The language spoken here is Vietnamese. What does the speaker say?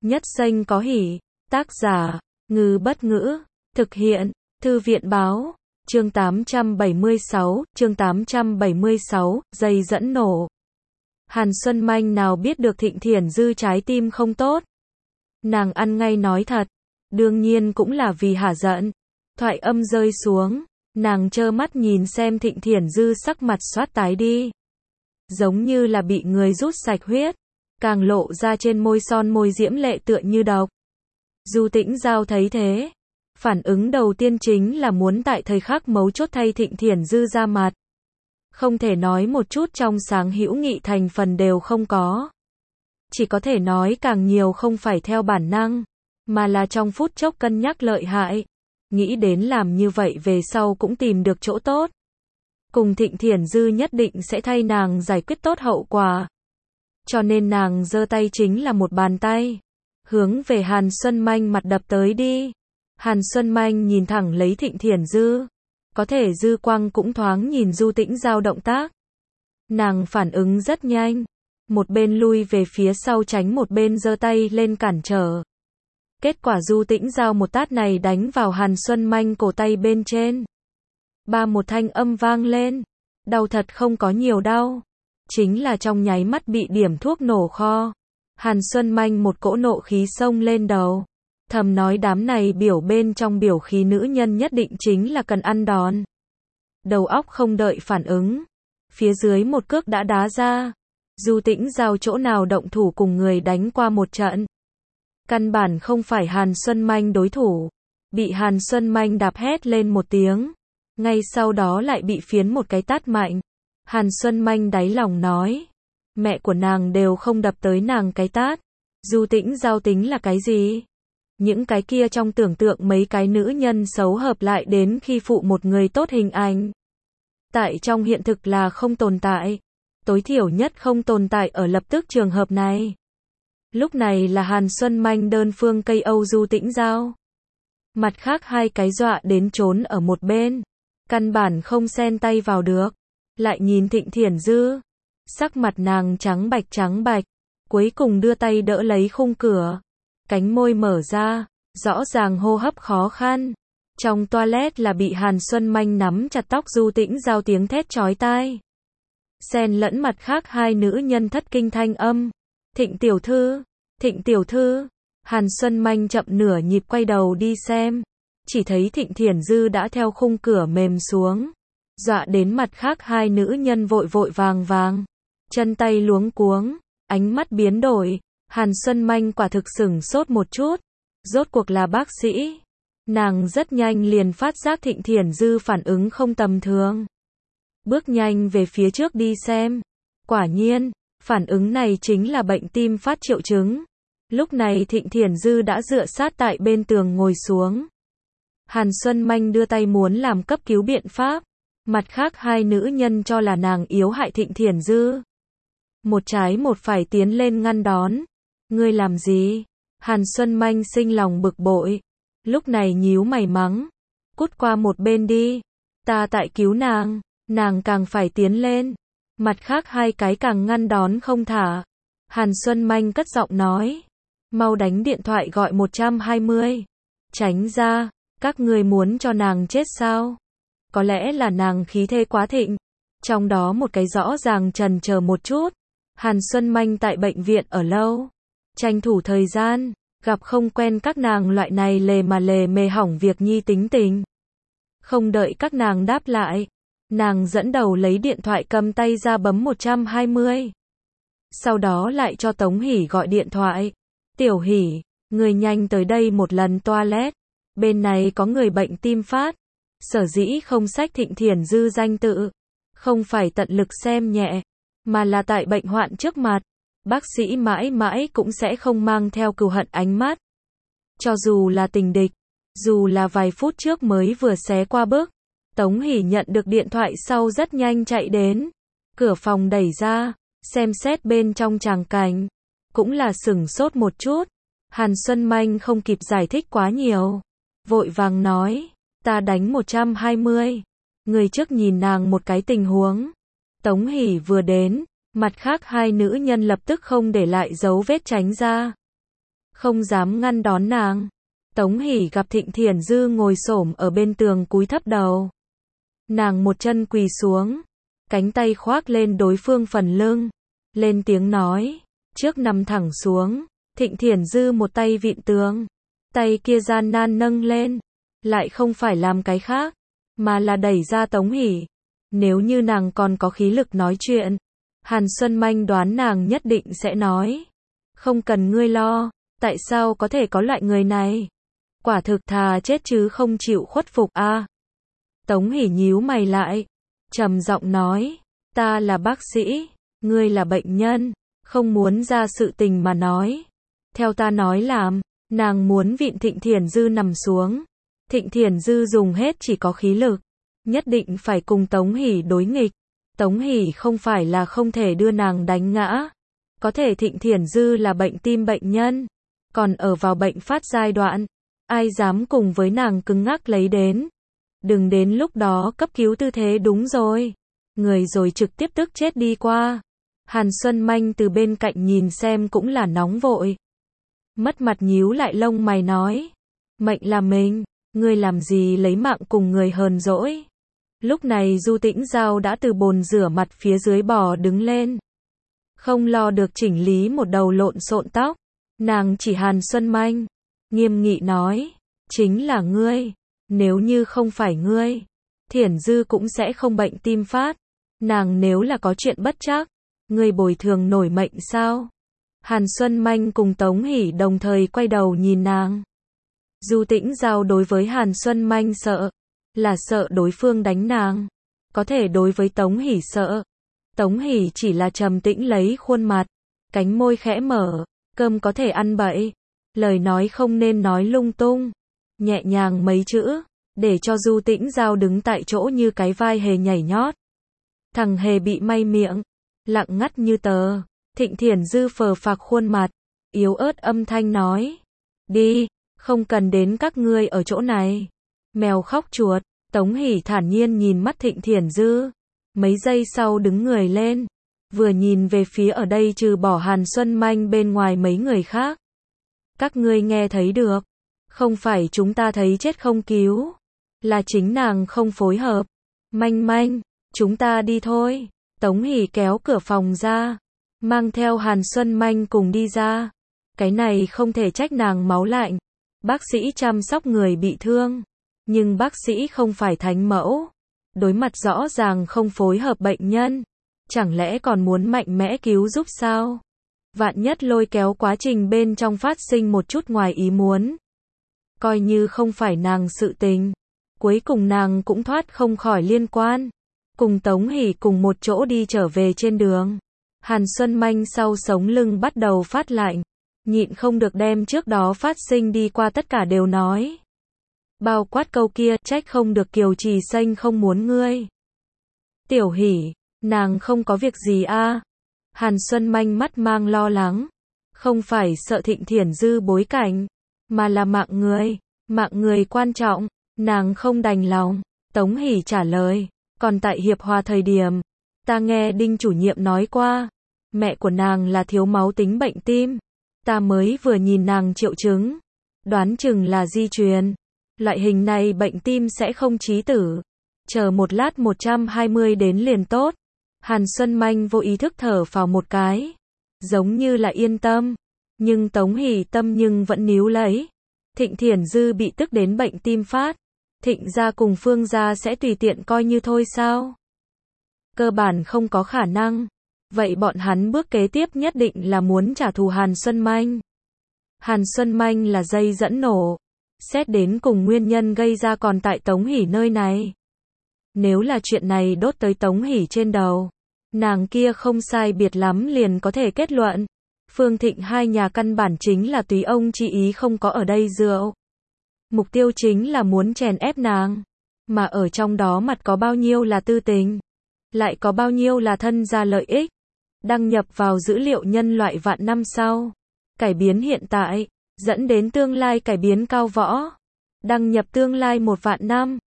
Nhất xanh có hỉ. Tác giả, Ngư Bất Ngữ. Thực hiện, Thư viện Báo. Chương 876, dây dẫn nổ. Hàn Xuân Manh nào biết được Thịnh Thiển Dư trái tim không tốt. Nàng ăn ngay nói thật. Đương nhiên cũng là vì hả giận. Thoại âm rơi xuống. Nàng trơ mắt nhìn xem Thịnh Thiển Dư sắc mặt xoát tái đi. Giống như là bị người rút sạch huyết. Càng lộ ra trên môi son môi diễm lệ tựa như độc. Du Tĩnh Giao thấy thế. Phản ứng đầu tiên chính là muốn tại thời khắc mấu chốt thay Thịnh Thiển Dư ra mặt. Không thể nói một chút trong sáng hữu nghị thành phần đều không có. Chỉ có thể nói càng nhiều không phải theo bản năng, mà là trong phút chốc cân nhắc lợi hại. Nghĩ đến làm như vậy về sau cũng tìm được chỗ tốt. Cùng Thịnh Thiển Dư nhất định sẽ thay nàng giải quyết tốt hậu quả. Cho nên nàng giơ tay chính là một bàn tay. Hướng về Hàn Xuân Manh mặt đập tới đi. Hàn Xuân Manh nhìn thẳng lấy Thịnh Thiển Dư. Có thể dư quang cũng thoáng nhìn Du Tĩnh Giao động tác. Nàng phản ứng rất nhanh. Một bên lui về phía sau tránh, một bên giơ tay lên cản trở. Kết quả Du Tĩnh Giao một tát này đánh vào Hàn Xuân Manh cổ tay bên trên. Ba một thanh âm vang lên. Đau thật, không có nhiều đau. Chính là trong nháy mắt bị điểm thuốc nổ kho. Hàn Xuân Manh một cỗ nộ khí xông lên đầu. Thầm nói đám này biểu bên trong biểu khí nữ nhân nhất định chính là cần ăn đòn. Đầu óc không đợi phản ứng. Phía dưới một cước đã đá ra. Du Tĩnh Giao chỗ nào động thủ cùng người đánh qua một trận. Căn bản không phải Hàn Xuân Manh đối thủ. Bị Hàn Xuân Manh đạp hét lên một tiếng. Ngay sau đó lại bị phiến một cái tát mạnh. Hàn Xuân Manh đáy lòng nói. Mẹ của nàng đều không đập tới nàng cái tát. Du Tĩnh Giao tính là cái gì? Những cái kia trong tưởng tượng mấy cái nữ nhân xấu hợp lại đến khi phụ một người tốt hình ảnh. Tại trong hiện thực là không tồn tại. Tối thiểu nhất không tồn tại ở lập tức trường hợp này. Lúc này là Hàn Xuân Manh đơn phương cây Âu Du Tĩnh Giao. Mặt khác hai cái dọa đến trốn ở một bên. Căn bản không xen tay vào được. Lại nhìn Thịnh Thiển Dư. Sắc mặt nàng trắng bạch. Cuối cùng đưa tay đỡ lấy khung cửa. Cánh môi mở ra. Rõ ràng hô hấp khó khăn. Trong toilet là bị Hàn Xuân Manh nắm chặt tóc Du Tĩnh Giao, tiếng thét chói tai. Xen lẫn mặt khác hai nữ nhân thất kinh thanh âm. Thịnh tiểu thư, Thịnh tiểu thư. Hàn Xuân Manh chậm nửa nhịp quay đầu đi xem. Chỉ thấy Thịnh Thiển Dư đã theo khung cửa mềm xuống. Dọa đến mặt khác hai nữ nhân vội vàng. Chân tay luống cuống, ánh mắt biến đổi. Hàn Xuân Manh quả thực sửng sốt một chút. Rốt cuộc là bác sĩ. Nàng rất nhanh liền phát giác Thịnh Thiển Dư phản ứng không tầm thường. Bước nhanh về phía trước đi xem. Quả nhiên, phản ứng này chính là bệnh tim phát triệu chứng. Lúc này Thịnh Thiển Dư đã dựa sát tại bên tường ngồi xuống. Hàn Xuân Manh đưa tay muốn làm cấp cứu biện pháp. Mặt khác hai nữ nhân cho là nàng yếu hại Thịnh Thiển Dư. Một trái một phải tiến lên ngăn đón. Ngươi làm gì? Hàn Xuân Manh sinh lòng bực bội. Lúc này nhíu mày mắng. Cút qua một bên đi. Ta tại cứu nàng. Nàng càng phải tiến lên. Mặt khác hai cái càng ngăn đón không thả. Hàn Xuân Manh cất giọng nói. Mau đánh điện thoại gọi 120. Tránh ra. Các ngươi muốn cho nàng chết sao? Có lẽ là nàng khí thế quá thịnh. Trong đó một cái rõ ràng chần chờ một chút. Hàn Xuân Manh tại bệnh viện ở lâu. Tranh thủ thời gian. Gặp không quen các nàng loại này lề mề hỏng việc nhi tính tình. Không đợi các nàng đáp lại. Nàng dẫn đầu lấy điện thoại cầm tay ra bấm 120. Sau đó lại cho Tống Hỷ gọi điện thoại. Tiểu Hỷ, người nhanh tới đây một lần toilet. Bên này có người bệnh tim phát. Sở dĩ không xách Thịnh Thiển Dư danh tự. Không phải tận lực xem nhẹ. Mà là tại bệnh hoạn trước mặt. Bác sĩ mãi mãi cũng sẽ không mang theo cừu hận ánh mắt. Cho dù là tình địch. Dù là vài phút trước mới vừa xé qua bước. Tống Hỷ nhận được điện thoại sau rất nhanh chạy đến. Cửa phòng đẩy ra. Xem xét bên trong tràng cảnh. Cũng là sửng sốt một chút. Hàn Xuân Manh không kịp giải thích quá nhiều. Vội vàng nói. Ta đánh 120. Người trước nhìn nàng một cái tình huống. Tống Hỷ vừa đến. Mặt khác hai nữ nhân lập tức không để lại dấu vết tránh ra. không dám ngăn đón nàng. Tống Hỷ gặp Thịnh Thiển Dư ngồi xổm ở bên tường cúi thấp đầu. Nàng một chân quỳ xuống, cánh tay khoác lên đối phương phần lưng, lên tiếng nói, trước nằm thẳng xuống. Thịnh Thiển Dư một tay vịn tường, tay kia gian nan nâng lên, lại không phải làm cái khác, mà là đẩy ra Tống Hỷ. Nếu như nàng còn có khí lực nói chuyện, Hàn Xuân Manh đoán nàng nhất định sẽ nói, không cần ngươi lo, tại sao có thể có loại người này? Quả thực thà chết chứ không chịu khuất phục a. Tống Hỷ nhíu mày lại, trầm giọng nói, ta là bác sĩ, ngươi là bệnh nhân, không muốn ra sự tình mà nói. Theo ta nói làm, nàng muốn vịn Thịnh Thiển Dư nằm xuống. Thịnh Thiển Dư dùng hết chỉ có khí lực, nhất định phải cùng Tống Hỷ đối nghịch. Tống Hỷ không phải là không thể đưa nàng đánh ngã. Có thể Thịnh Thiển Dư là bệnh tim bệnh nhân, còn ở vào bệnh phát giai đoạn. Ai dám cùng với nàng cứng ngắc lấy đến. Đừng đến lúc đó cấp cứu tư thế đúng rồi. Người rồi trực tiếp tức chết đi qua. Hàn Xuân Manh từ bên cạnh nhìn xem cũng là nóng vội. Mất mặt nhíu lại lông mày nói. Mệnh là mình, ngươi làm gì lấy mạng cùng người hờn dỗi. Lúc này Du Tĩnh Giao đã từ bồn rửa mặt phía dưới bò đứng lên. Không lo được chỉnh lý một đầu lộn xộn tóc. Nàng chỉ Hàn Xuân Manh, nghiêm nghị nói, chính là ngươi, nếu như không phải ngươi, Thiển Dư cũng sẽ không bệnh tim phát. Nàng nếu là có chuyện bất trắc, ngươi bồi thường nổi mệnh sao? Hàn Xuân Manh cùng Tống Hỷ đồng thời quay đầu nhìn nàng. Du Tĩnh Giao đối với Hàn Xuân Manh sợ, là sợ đối phương đánh nàng. Có thể đối với Tống Hỷ sợ. Tống Hỷ chỉ là trầm tĩnh lấy khuôn mặt, cánh môi khẽ mở, cơm có thể ăn bậy, lời nói không nên nói lung tung, nhẹ nhàng mấy chữ, để cho Du Tĩnh Giao đứng tại chỗ như cái vai hề nhảy nhót. Thằng hề bị may miệng, lặng ngắt như tờ. Thịnh Thiển Dư phờ phạc khuôn mặt, yếu ớt âm thanh nói, đi, không cần đến các ngươi ở chỗ này. Mèo khóc chuột. Tống Hỷ thản nhiên nhìn mắt Thịnh Thiển Dư, mấy giây sau đứng người lên, vừa nhìn về phía ở đây trừ bỏ Hàn Xuân Manh bên ngoài mấy người khác. Các ngươi nghe thấy được, không phải chúng ta thấy chết không cứu, là chính nàng không phối hợp. Manh Manh, chúng ta đi thôi. Tống Hỷ kéo cửa phòng ra, mang theo Hàn Xuân Manh cùng đi ra. Cái này không thể trách nàng máu lạnh. Bác sĩ chăm sóc người bị thương, nhưng bác sĩ không phải thánh mẫu. Đối mặt rõ ràng không phối hợp bệnh nhân, chẳng lẽ còn muốn mạnh mẽ cứu giúp sao? Vạn nhất lôi kéo quá trình bên trong phát sinh một chút ngoài ý muốn. Coi như không phải nàng sự tình, cuối cùng nàng cũng thoát không khỏi liên quan. Cùng Tống Hỷ cùng một chỗ đi trở về trên đường. Hàn Xuân Manh sau sống lưng bắt đầu phát lạnh, nhịn không được đem trước đó phát sinh đi qua tất cả đều nói. Bao quát câu kia, trách không được Kiều Trì Xanh không muốn ngươi. Tiểu Hỷ, nàng không có việc gì a. Hàn Xuân Manh mắt mang lo lắng, không phải sợ Thịnh Thiển Dư bối cảnh, mà là mạng người quan trọng, nàng không đành lòng. Tống Hỷ trả lời, còn tại Hiệp Hòa thời điểm, ta nghe Đinh chủ nhiệm nói qua, mẹ của nàng là thiếu máu tính bệnh tim, ta mới vừa nhìn nàng triệu chứng, đoán chừng là di truyền. Loại hình này bệnh tim sẽ không chí tử. Chờ một lát 120 đến liền tốt. Hàn Xuân Manh vô ý thức thở phào một cái, giống như là yên tâm, nhưng Tống Hỷ tâm nhưng vẫn níu lấy. Thịnh Thiển Dư bị tức đến bệnh tim phát, Thịnh gia cùng Phương gia sẽ tùy tiện coi như thôi sao? Cơ bản không có khả năng. Vậy bọn hắn bước kế tiếp nhất định là muốn trả thù Hàn Xuân Manh. Hàn Xuân Manh là dây dẫn nổ. Xét đến cùng nguyên nhân gây ra còn tại Tống Hỷ nơi này. Nếu là chuyện này đốt tới Tống Hỷ trên đầu, nàng kia không sai biệt lắm liền có thể kết luận. Phương Thịnh hai nhà căn bản chính là tùy ông chi ý không có ở đây rượu. Mục tiêu chính là muốn chèn ép nàng. Mà ở trong đó mặt có bao nhiêu là tư tình, lại có bao nhiêu là thân gia lợi ích. Đăng nhập vào dữ liệu nhân loại vạn năm sau. Cải biến hiện tại, dẫn đến tương lai cải biến cao võ. Đăng nhập tương lai 1 vạn năm.